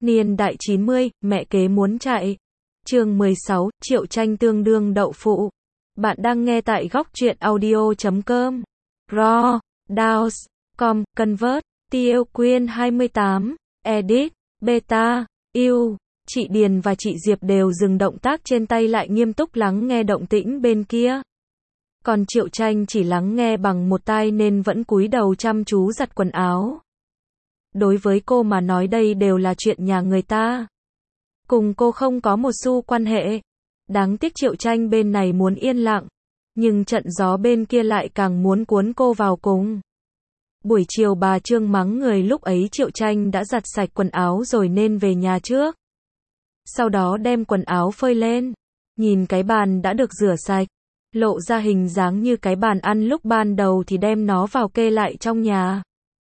Niên đại 90, mẹ kế muốn chạy. Chương 16, Triệu Tranh tương đương đậu phụ. Bạn đang nghe tại góc truyện audio.com. Raw, Dows, Com, Convert, Tiêu Quyên 28, Edit, Beta, yêu. Chị Điền và chị Diệp đều dừng động tác trên tay lại nghiêm túc lắng nghe động tĩnh bên kia. Còn Triệu Tranh chỉ lắng nghe bằng một tai nên vẫn cúi đầu chăm chú giặt quần áo. Đối với cô mà nói đây đều là chuyện nhà người ta. Cùng cô không có một xu quan hệ. Đáng tiếc Triệu Tranh bên này muốn yên lặng. Nhưng trận gió bên kia lại càng muốn cuốn cô vào cùng. Buổi chiều bà Trương mắng người lúc ấy Triệu Tranh đã giặt sạch quần áo rồi nên về nhà trước. Sau đó đem quần áo phơi lên. Nhìn cái bàn đã được rửa sạch. Lộ ra hình dáng như cái bàn ăn lúc ban đầu thì đem nó vào kê lại trong nhà.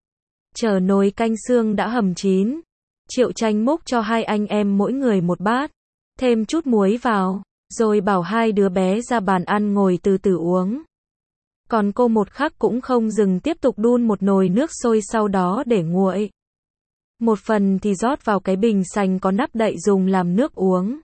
Chờ nồi canh xương đã hầm chín. Triệu Tranh múc cho hai anh em mỗi người một bát. Thêm chút muối vào. Rồi bảo hai đứa bé ra bàn ăn ngồi từ từ uống. Còn cô một khắc cũng không dừng tiếp tục đun một nồi nước sôi sau đó để nguội. Một phần thì rót vào cái bình sành có nắp đậy dùng làm nước uống.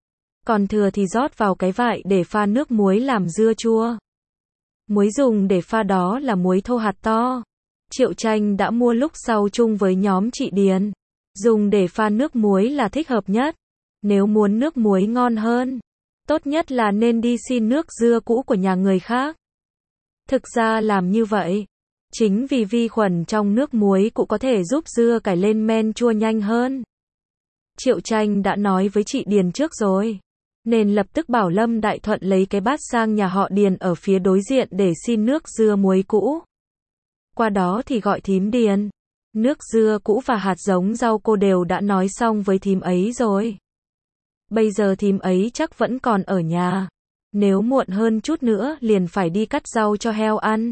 Còn thừa thì rót vào cái vại để pha nước muối làm dưa chua. Muối dùng để pha đó là muối thô hạt to. Triệu Tranh đã mua lúc sau chung với nhóm chị Điền. Dùng để pha nước muối là thích hợp nhất. Nếu muốn nước muối ngon hơn, tốt nhất là nên đi xin nước dưa cũ của nhà người khác. Thực ra làm như vậy, chính vì vi khuẩn trong nước muối cũng có thể giúp dưa cải lên men chua nhanh hơn. Triệu Tranh đã nói với chị Điền trước rồi, nên lập tức bảo Lâm Đại Thuận lấy cái bát sang nhà họ Điền ở phía đối diện để xin nước dưa muối cũ. Qua đó thì gọi thím Điền. Nước dưa cũ và hạt giống rau cô đều đã nói xong với thím ấy rồi. Bây giờ thím ấy chắc vẫn còn ở nhà. Nếu muộn hơn chút nữa liền phải đi cắt rau cho heo ăn.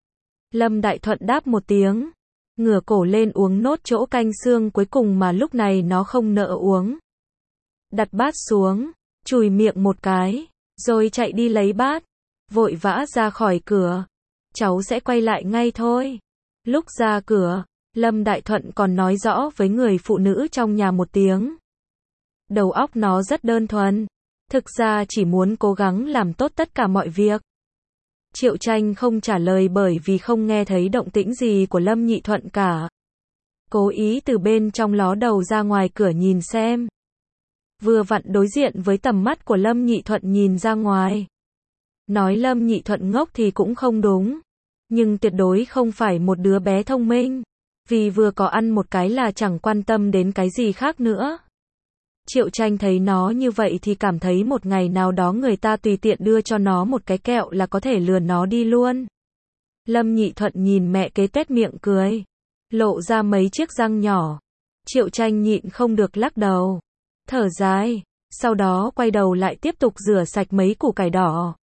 Lâm Đại Thuận đáp một tiếng. Ngửa cổ lên uống nốt chỗ canh xương cuối cùng mà lúc này nó không nỡ uống. Đặt bát xuống, chùi miệng một cái, rồi chạy đi lấy bát. Vội vã ra khỏi cửa. Cháu sẽ quay lại ngay thôi. Lúc ra cửa, Lâm Đại Thuận còn nói rõ với người phụ nữ trong nhà một tiếng. Đầu óc nó rất đơn thuần. Thực ra chỉ muốn cố gắng làm tốt tất cả mọi việc. Triệu Tranh không trả lời bởi vì không nghe thấy động tĩnh gì của Lâm Nhị Thuận cả. Cố ý từ bên trong ló đầu ra ngoài cửa nhìn xem. Vừa vặn đối diện với tầm mắt của Lâm Nhị Thuận nhìn ra ngoài. Nói Lâm Nhị Thuận ngốc thì cũng không đúng. Nhưng tuyệt đối không phải một đứa bé thông minh. Vì vừa có ăn một cái là chẳng quan tâm đến cái gì khác nữa. Triệu Tranh thấy nó như vậy thì cảm thấy một ngày nào đó người ta tùy tiện đưa cho nó một cái kẹo là có thể lừa nó đi luôn. Lâm Nhị Thuận nhìn mẹ kế tuét miệng cười. Lộ ra mấy chiếc răng nhỏ. Triệu Tranh nhịn không được lắc đầu. Thở dài. Sau đó quay đầu lại tiếp tục rửa sạch mấy củ cải đỏ.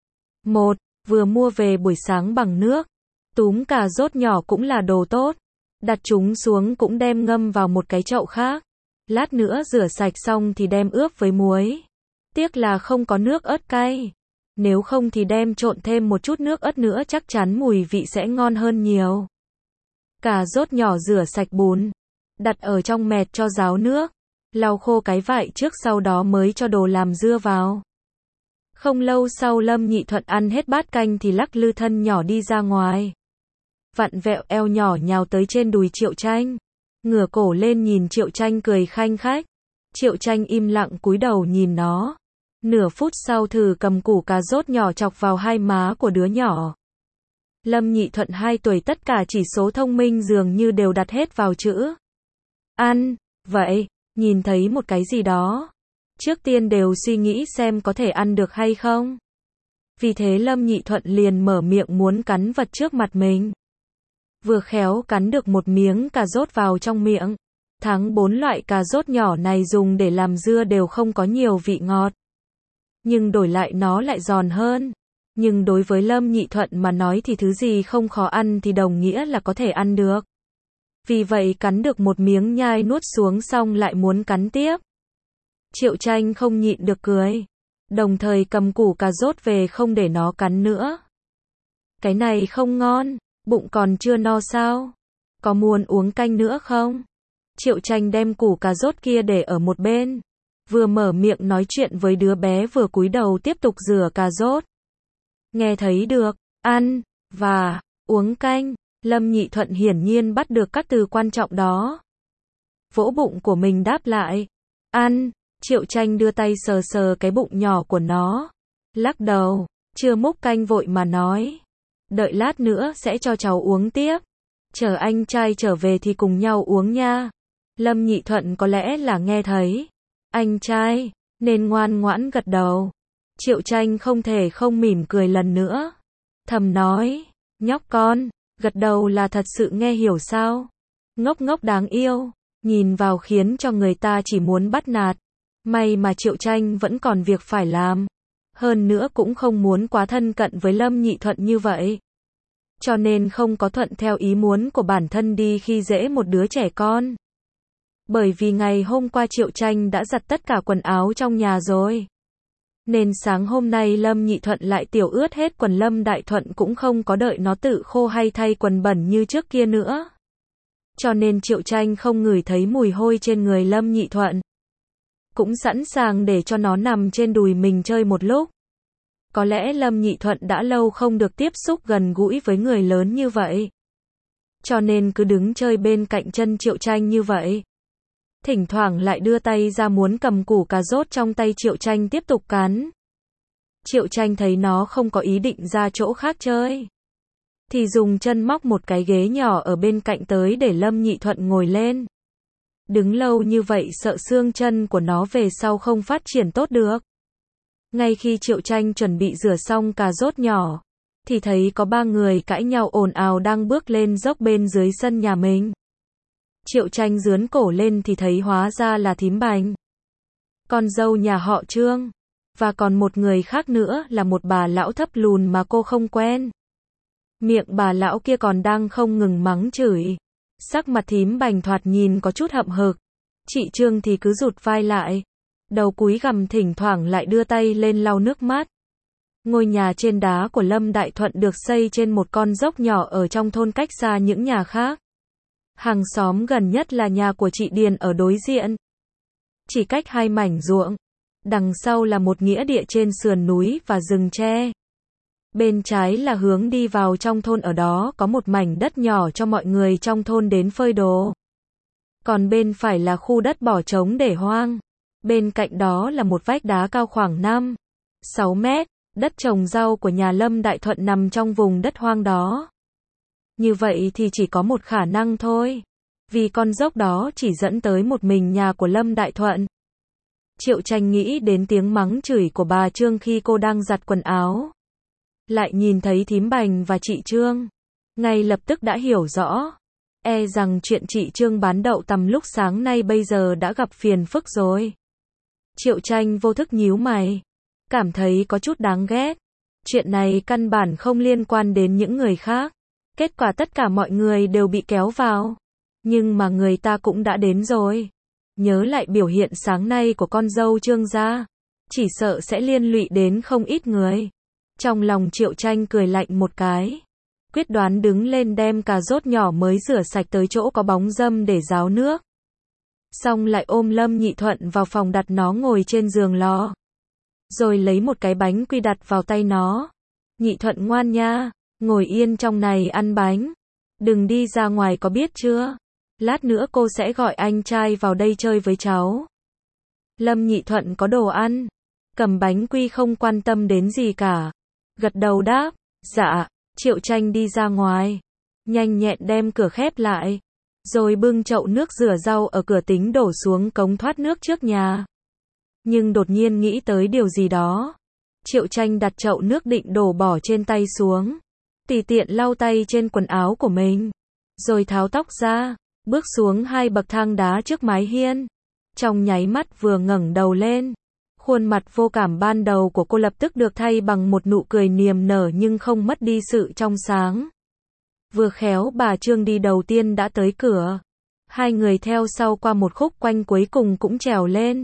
Vừa mua về buổi sáng bằng nước. Túm cà rốt nhỏ cũng là đồ tốt. Đặt chúng xuống cũng đem ngâm vào một cái chậu khác. Lát nữa rửa sạch xong thì đem ướp với muối. Tiếc là không có nước ớt cay. Nếu không thì đem trộn thêm một chút nước ớt nữa chắc chắn mùi vị sẽ ngon hơn nhiều. Cà rốt nhỏ rửa sạch bùn. Đặt ở trong mẹt cho ráo nước. Lau khô cái vại trước sau đó mới cho đồ làm dưa vào. Không lâu sau Lâm Nhị Thuận ăn hết bát canh thì lắc lư thân nhỏ đi ra ngoài. Vặn vẹo eo nhỏ nhào tới trên đùi Triệu Tranh. Ngửa cổ lên nhìn Triệu Tranh cười khanh khách. Triệu Tranh im lặng cúi đầu nhìn nó. Nửa phút sau thử cầm củ cà rốt nhỏ chọc vào hai má của đứa nhỏ. Lâm Nhị Thuận 2 tuổi tất cả chỉ số thông minh dường như đều đặt hết vào chữ ăn. Vậy, nhìn thấy một cái gì đó. Trước tiên đều suy nghĩ xem có thể ăn được hay không. Vì thế Lâm Nhị Thuận liền mở miệng muốn cắn vật trước mặt mình. Vừa khéo cắn được một miếng cà rốt vào trong miệng. Tháng 4 loại cà rốt nhỏ này dùng để làm dưa đều không có nhiều vị ngọt. Nhưng đổi lại nó lại giòn hơn. Nhưng đối với Lâm Nhị Thuận mà nói thì thứ gì không khó ăn thì đồng nghĩa là có thể ăn được. Vì vậy cắn được một miếng nhai nuốt xuống xong lại muốn cắn tiếp. Triệu Tranh không nhịn được cười. Đồng thời cầm củ cà rốt về không để nó cắn nữa. Cái này không ngon. Bụng còn chưa no sao? Có muốn uống canh nữa không? Triệu Tranh đem củ cà rốt kia để ở một bên. Vừa mở miệng nói chuyện với đứa bé vừa cúi đầu tiếp tục rửa cà rốt. Nghe thấy được, ăn, và, uống canh, Lâm Nhị Thuận hiển nhiên bắt được các từ quan trọng đó. Vỗ bụng của mình đáp lại. Ăn, Triệu Tranh đưa tay sờ sờ cái bụng nhỏ của nó. Lắc đầu, chưa múc canh vội mà nói. Đợi lát nữa sẽ cho cháu uống tiếp. Chờ anh trai trở về thì cùng nhau uống nha. Lâm Nhị Thuận có lẽ là nghe thấy. Anh trai, nên ngoan ngoãn gật đầu. Triệu Tranh không thể không mỉm cười lần nữa. Thầm nói, nhóc con, gật đầu là thật sự nghe hiểu sao? Ngốc ngốc đáng yêu, nhìn vào khiến cho người ta chỉ muốn bắt nạt. May mà Triệu Tranh vẫn còn việc phải làm. Hơn nữa cũng không muốn quá thân cận với Lâm Nhị Thuận như vậy. Cho nên không có thuận theo ý muốn của bản thân đi khi dễ một đứa trẻ con. Bởi vì ngày hôm qua Triệu Tranh đã giặt tất cả quần áo trong nhà rồi. Nên sáng hôm nay Lâm Nhị Thuận lại tiểu ướt hết quần, Lâm Đại Thuận cũng không có đợi nó tự khô hay thay quần bẩn như trước kia nữa. Cho nên Triệu Tranh không ngửi thấy mùi hôi trên người Lâm Nhị Thuận. Cũng sẵn sàng để cho nó nằm trên đùi mình chơi một lúc. Có lẽ Lâm Nhị Thuận đã lâu không được tiếp xúc gần gũi với người lớn như vậy. Cho nên cứ đứng chơi bên cạnh chân Triệu Tranh như vậy. Thỉnh thoảng lại đưa tay ra muốn cầm củ cà rốt trong tay Triệu Tranh tiếp tục cắn. Triệu Tranh thấy nó không có ý định ra chỗ khác chơi. Thì dùng chân móc một cái ghế nhỏ ở bên cạnh tới để Lâm Nhị Thuận ngồi lên. Đứng lâu như vậy sợ xương chân của nó về sau không phát triển tốt được. Ngay khi Triệu Tranh chuẩn bị rửa xong cà rốt nhỏ, thì thấy có 3 người cãi nhau ồn ào đang bước lên dốc bên dưới sân nhà mình. Triệu Tranh dướn cổ lên thì thấy hóa ra là thím Bành, con dâu nhà họ Trương, và còn một người khác nữa là một bà lão thấp lùn mà cô không quen. Miệng bà lão kia còn đang không ngừng mắng chửi. Sắc mặt thím Bành thoạt nhìn có chút hậm hực. Chị Trương thì cứ rụt vai lại, đầu cúi gằm, thỉnh thoảng lại đưa tay lên lau nước mắt. Ngôi nhà trên đá của Lâm Đại Thuận được xây trên một con dốc nhỏ ở trong thôn cách xa những nhà khác. Hàng xóm gần nhất là nhà của chị Điền ở đối diện. Chỉ cách 2 mảnh ruộng. Đằng sau là một nghĩa địa trên sườn núi và rừng tre. Bên trái là hướng đi vào trong thôn, ở đó có một mảnh đất nhỏ cho mọi người trong thôn đến phơi đồ. Còn bên phải là khu đất bỏ trống để hoang. Bên cạnh đó là một vách đá cao khoảng 5-6 mét, đất trồng rau của nhà Lâm Đại Thuận nằm trong vùng đất hoang đó. Như vậy thì chỉ có một khả năng thôi. Vì con dốc đó chỉ dẫn tới một mình nhà của Lâm Đại Thuận. Triệu Tranh nghĩ đến tiếng mắng chửi của bà Trương khi cô đang giặt quần áo. Lại nhìn thấy thím Bành và chị Trương. Ngay lập tức đã hiểu rõ. E rằng chuyện chị Trương bán đậu tằm lúc sáng nay bây giờ đã gặp phiền phức rồi. Triệu Tranh vô thức nhíu mày. Cảm thấy có chút đáng ghét. Chuyện này căn bản không liên quan đến những người khác. Kết quả tất cả mọi người đều bị kéo vào. Nhưng mà người ta cũng đã đến rồi. Nhớ lại biểu hiện sáng nay của con dâu Trương gia. Chỉ sợ sẽ liên lụy đến không ít người. Trong lòng Triệu Tranh cười lạnh một cái. Quyết đoán đứng lên đem cà rốt nhỏ mới rửa sạch tới chỗ có bóng râm để ráo nước. Xong lại ôm Lâm Nhị Thuận vào phòng đặt nó ngồi trên giường lò. Rồi lấy một cái bánh quy đặt vào tay nó. Nhị Thuận ngoan nha, ngồi yên trong này ăn bánh. Đừng đi ra ngoài có biết chưa? Lát nữa cô sẽ gọi anh trai vào đây chơi với cháu. Lâm Nhị Thuận có đồ ăn. Cầm bánh quy không quan tâm đến gì cả. Gật đầu đáp, dạ. Triệu Tranh đi ra ngoài. Nhanh nhẹn đem cửa khép lại. Rồi bưng chậu nước rửa rau ở cửa tính đổ xuống cống thoát nước trước nhà. Nhưng đột nhiên nghĩ tới điều gì đó. Triệu Tranh đặt chậu nước định đổ bỏ trên tay xuống. Tùy tiện lau tay trên quần áo của mình. Rồi tháo tóc ra. Bước xuống 2 bậc thang đá trước mái hiên. Trong nháy mắt vừa ngẩng đầu lên. Khuôn mặt vô cảm ban đầu của cô lập tức được thay bằng một nụ cười niềm nở nhưng không mất đi sự trong sáng. Vừa khéo bà Trương đi đầu tiên đã tới cửa. 2 người theo sau qua một khúc quanh cuối cùng cũng trèo lên.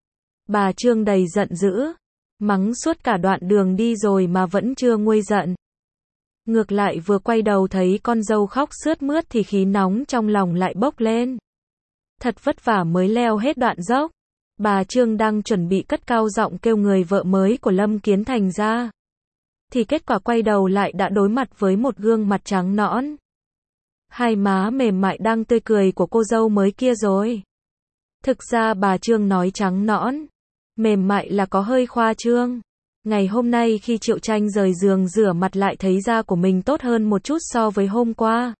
Bà Trương đầy giận dữ. Mắng suốt cả đoạn đường đi rồi mà vẫn chưa nguôi giận. Ngược lại vừa quay đầu thấy con dâu khóc sướt mướt thì khí nóng trong lòng lại bốc lên. Thật vất vả mới leo hết đoạn dốc. Bà Trương đang chuẩn bị cất cao giọng kêu người vợ mới của Lâm Kiến Thành ra. Thì kết quả quay đầu lại đã đối mặt với một gương mặt trắng nõn. Hai má mềm mại đang tươi cười của cô dâu mới kia rồi. Thực ra bà Trương nói trắng nõn, mềm mại là có hơi khoa trương. Ngày hôm nay khi Triệu Tranh rời giường rửa mặt lại thấy da của mình tốt hơn một chút so với hôm qua.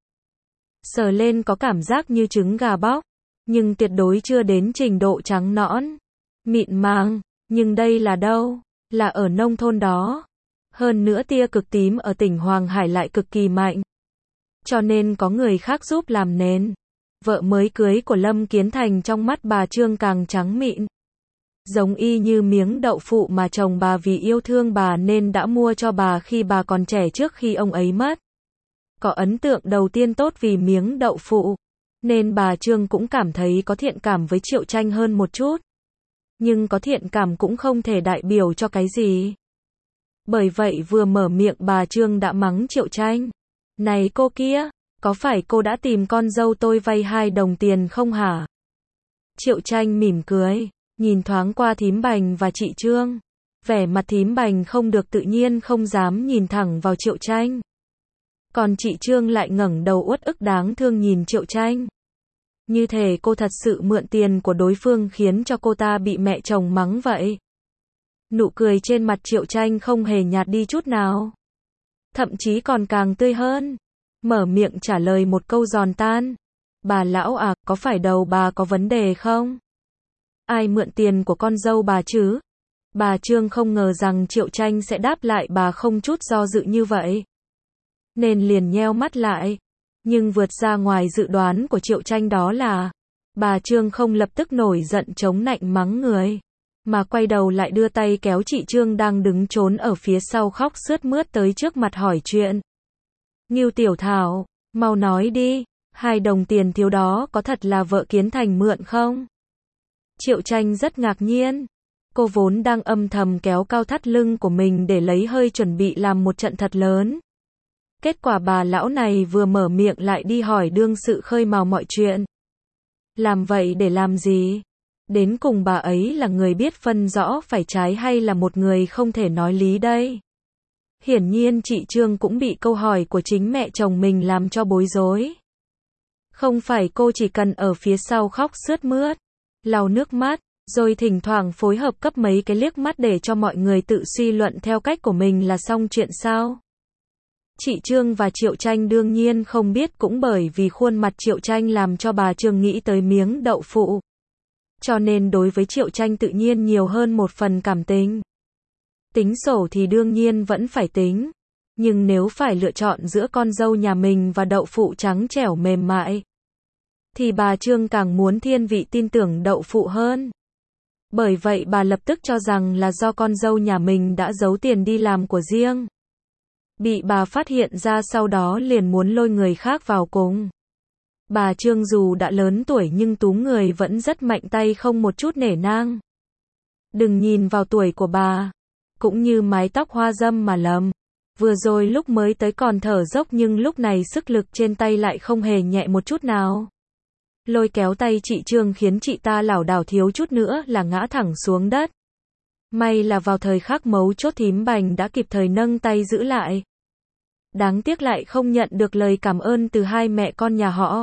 Sờ lên có cảm giác như trứng gà bóc, nhưng tuyệt đối chưa đến trình độ trắng nõn, mịn màng. Nhưng đây là đâu? Là ở nông thôn đó. Hơn nữa tia cực tím ở tỉnh Hoàng Hải lại cực kỳ mạnh. Cho nên có người khác giúp làm nền. Vợ mới cưới của Lâm Kiến Thành trong mắt bà Trương càng trắng mịn. Giống y như miếng đậu phụ mà chồng bà vì yêu thương bà nên đã mua cho bà khi bà còn trẻ trước khi ông ấy mất. Có ấn tượng đầu tiên tốt vì miếng đậu phụ, nên bà Trương cũng cảm thấy có thiện cảm với Triệu Tranh hơn một chút. Nhưng có thiện cảm cũng không thể đại biểu cho cái gì. Bởi vậy vừa mở miệng bà Trương đã mắng Triệu Tranh. Này cô kia, có phải cô đã tìm con dâu tôi vay 2 đồng tiền không hả? Triệu Tranh mỉm cười, nhìn thoáng qua thím Bành và chị Trương. Vẻ mặt thím Bành không được tự nhiên không dám nhìn thẳng vào Triệu Tranh. Còn chị Trương lại ngẩng đầu uất ức đáng thương nhìn Triệu Tranh. Như thể cô thật sự mượn tiền của đối phương khiến cho cô ta bị mẹ chồng mắng vậy. Nụ cười trên mặt Triệu Tranh không hề nhạt đi chút nào. Thậm chí còn càng tươi hơn. Mở miệng trả lời một câu giòn tan. Bà lão à, có phải đầu bà có vấn đề không? Ai mượn tiền của con dâu bà chứ? Bà Trương không ngờ rằng Triệu Tranh sẽ đáp lại bà không chút do dự như vậy. Nên liền nheo mắt lại. Nhưng vượt ra ngoài dự đoán của Triệu Tranh đó là bà Trương không lập tức nổi giận chống nạnh mắng người, mà quay đầu lại đưa tay kéo chị Trương đang đứng trốn ở phía sau khóc sướt mướt tới trước mặt hỏi chuyện. Ngưu Tiểu Thảo, mau nói đi, 2 đồng tiền thiếu đó có thật là vợ Kiến Thành mượn không? Triệu Tranh rất ngạc nhiên. Cô vốn đang âm thầm kéo cao thắt lưng của mình để lấy hơi chuẩn bị làm một trận thật lớn. Kết quả bà lão này vừa mở miệng lại đi hỏi đương sự khơi mào mọi chuyện. Làm vậy để làm gì? Đến cùng bà ấy là người biết phân rõ phải trái hay là một người không thể nói lý đây? Hiển nhiên chị Trương cũng bị câu hỏi của chính mẹ chồng mình làm cho bối rối. Không phải cô chỉ cần ở phía sau khóc sướt mướt, lau nước mắt, rồi thỉnh thoảng phối hợp cấp mấy cái liếc mắt để cho mọi người tự suy luận theo cách của mình là xong chuyện sao? Chị Trương và Triệu Tranh đương nhiên không biết, cũng bởi vì khuôn mặt Triệu Tranh làm cho bà Trương nghĩ tới miếng đậu phụ. Cho nên đối với Triệu Tranh tự nhiên nhiều hơn một phần cảm tình. Tính sổ thì đương nhiên vẫn phải tính. Nhưng nếu phải lựa chọn giữa con dâu nhà mình và đậu phụ trắng trẻo mềm mại, thì bà Trương càng muốn thiên vị tin tưởng đậu phụ hơn. Bởi vậy bà lập tức cho rằng là do con dâu nhà mình đã giấu tiền đi làm của riêng. Bị bà phát hiện ra sau đó liền muốn lôi người khác vào cùng. Bà Trương dù đã lớn tuổi nhưng túm người vẫn rất mạnh tay không một chút nể nang. Đừng nhìn vào tuổi của bà, cũng như mái tóc hoa dâm mà lầm. Vừa rồi lúc mới tới còn thở dốc nhưng lúc này sức lực trên tay lại không hề nhẹ một chút nào. Lôi kéo tay chị Trương khiến chị ta lảo đảo thiếu chút nữa là ngã thẳng xuống đất. May là vào thời khắc mấu chốt thím Bành đã kịp thời nâng tay giữ lại. Đáng tiếc lại không nhận được lời cảm ơn từ hai mẹ con nhà họ.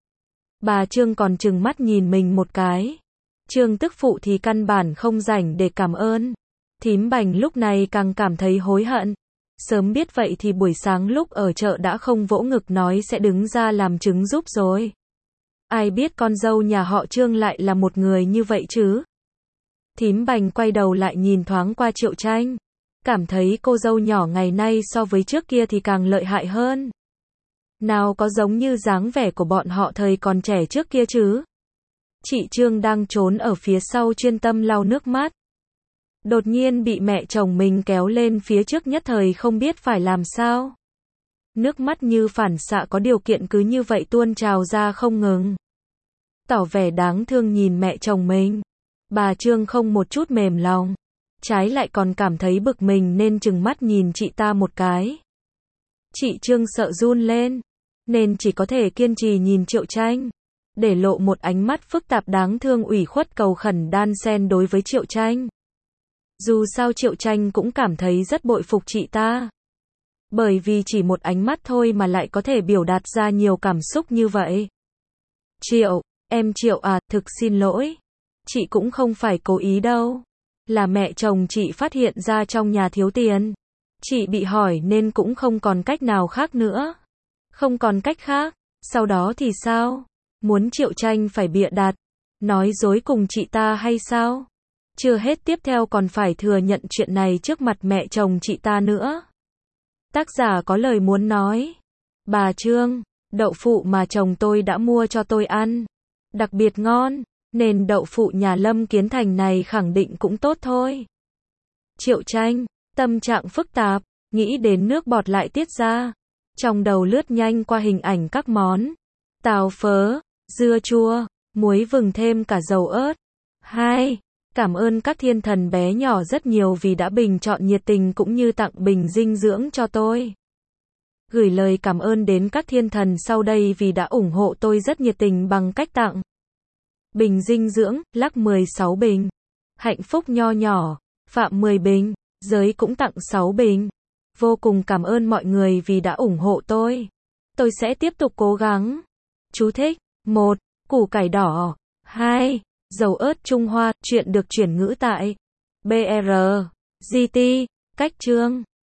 Bà Trương còn trừng mắt nhìn mình một cái. Trương tức phụ thì căn bản không rảnh để cảm ơn. Thím Bành lúc này càng cảm thấy hối hận. Sớm biết vậy thì buổi sáng lúc ở chợ đã không vỗ ngực nói sẽ đứng ra làm chứng giúp rồi. Ai biết con dâu nhà họ Trương lại là một người như vậy chứ? Thím Bành quay đầu lại nhìn thoáng qua Triệu Tranh. Cảm thấy cô dâu nhỏ ngày nay so với trước kia thì càng lợi hại hơn. Nào có giống như dáng vẻ của bọn họ thời còn trẻ trước kia chứ? Chị Trương đang trốn ở phía sau chuyên tâm lau nước mắt. Đột nhiên bị mẹ chồng mình kéo lên phía trước nhất thời không biết phải làm sao. Nước mắt như phản xạ có điều kiện cứ như vậy tuôn trào ra không ngừng. Tỏ vẻ đáng thương nhìn mẹ chồng mình. Bà Trương không một chút mềm lòng. Trái lại còn cảm thấy bực mình nên trừng mắt nhìn chị ta một cái. Chị Trương sợ run lên, nên chỉ có thể kiên trì nhìn Triệu Tranh. để lộ một ánh mắt phức tạp đáng thương ủy khuất cầu khẩn đan xen đối với Triệu Tranh. Dù sao Triệu Tranh cũng cảm thấy rất bội phục chị ta. Bởi vì chỉ một ánh mắt thôi mà lại có thể biểu đạt ra nhiều cảm xúc như vậy. Em Triệu à, thực xin lỗi. Chị cũng không phải cố ý đâu. Là mẹ chồng chị phát hiện ra trong nhà thiếu tiền. Chị bị hỏi nên cũng không còn cách nào khác nữa. Không còn cách khác. Sau đó thì sao? Muốn Triệu Tranh phải bịa đặt, nói dối cùng chị ta hay sao? Chưa hết tiếp theo còn phải thừa nhận chuyện này trước mặt mẹ chồng chị ta nữa. Tác giả có lời muốn nói. Bà Trương, đậu phụ mà chồng tôi đã mua cho tôi ăn. Đặc biệt ngon, nên đậu phụ nhà Lâm Kiến Thành này khẳng định cũng tốt thôi. Triệu Tranh, tâm trạng phức tạp, nghĩ đến nước bọt lại tiết ra. Trong đầu lướt nhanh qua hình ảnh các món. Tàu phớ, dưa chua, muối vừng thêm cả dầu ớt. 2. Cảm ơn các thiên thần bé nhỏ rất nhiều vì đã bình chọn nhiệt tình cũng như tặng bình dinh dưỡng cho tôi. Gửi lời cảm ơn đến các thiên thần sau đây vì đã ủng hộ tôi rất nhiệt tình bằng cách tặng bình dinh dưỡng, Lắc 16 bình, Hạnh Phúc nho nhỏ, Phạm 10 bình, Giới cũng tặng 6 bình. Vô cùng cảm ơn mọi người vì đã ủng hộ tôi. Tôi sẽ tiếp tục cố gắng. Chú thích: 1. Củ cải đỏ. 2. Dầu ớt Trung Hoa. Chuyện được chuyển ngữ tại BR GT. Cách chương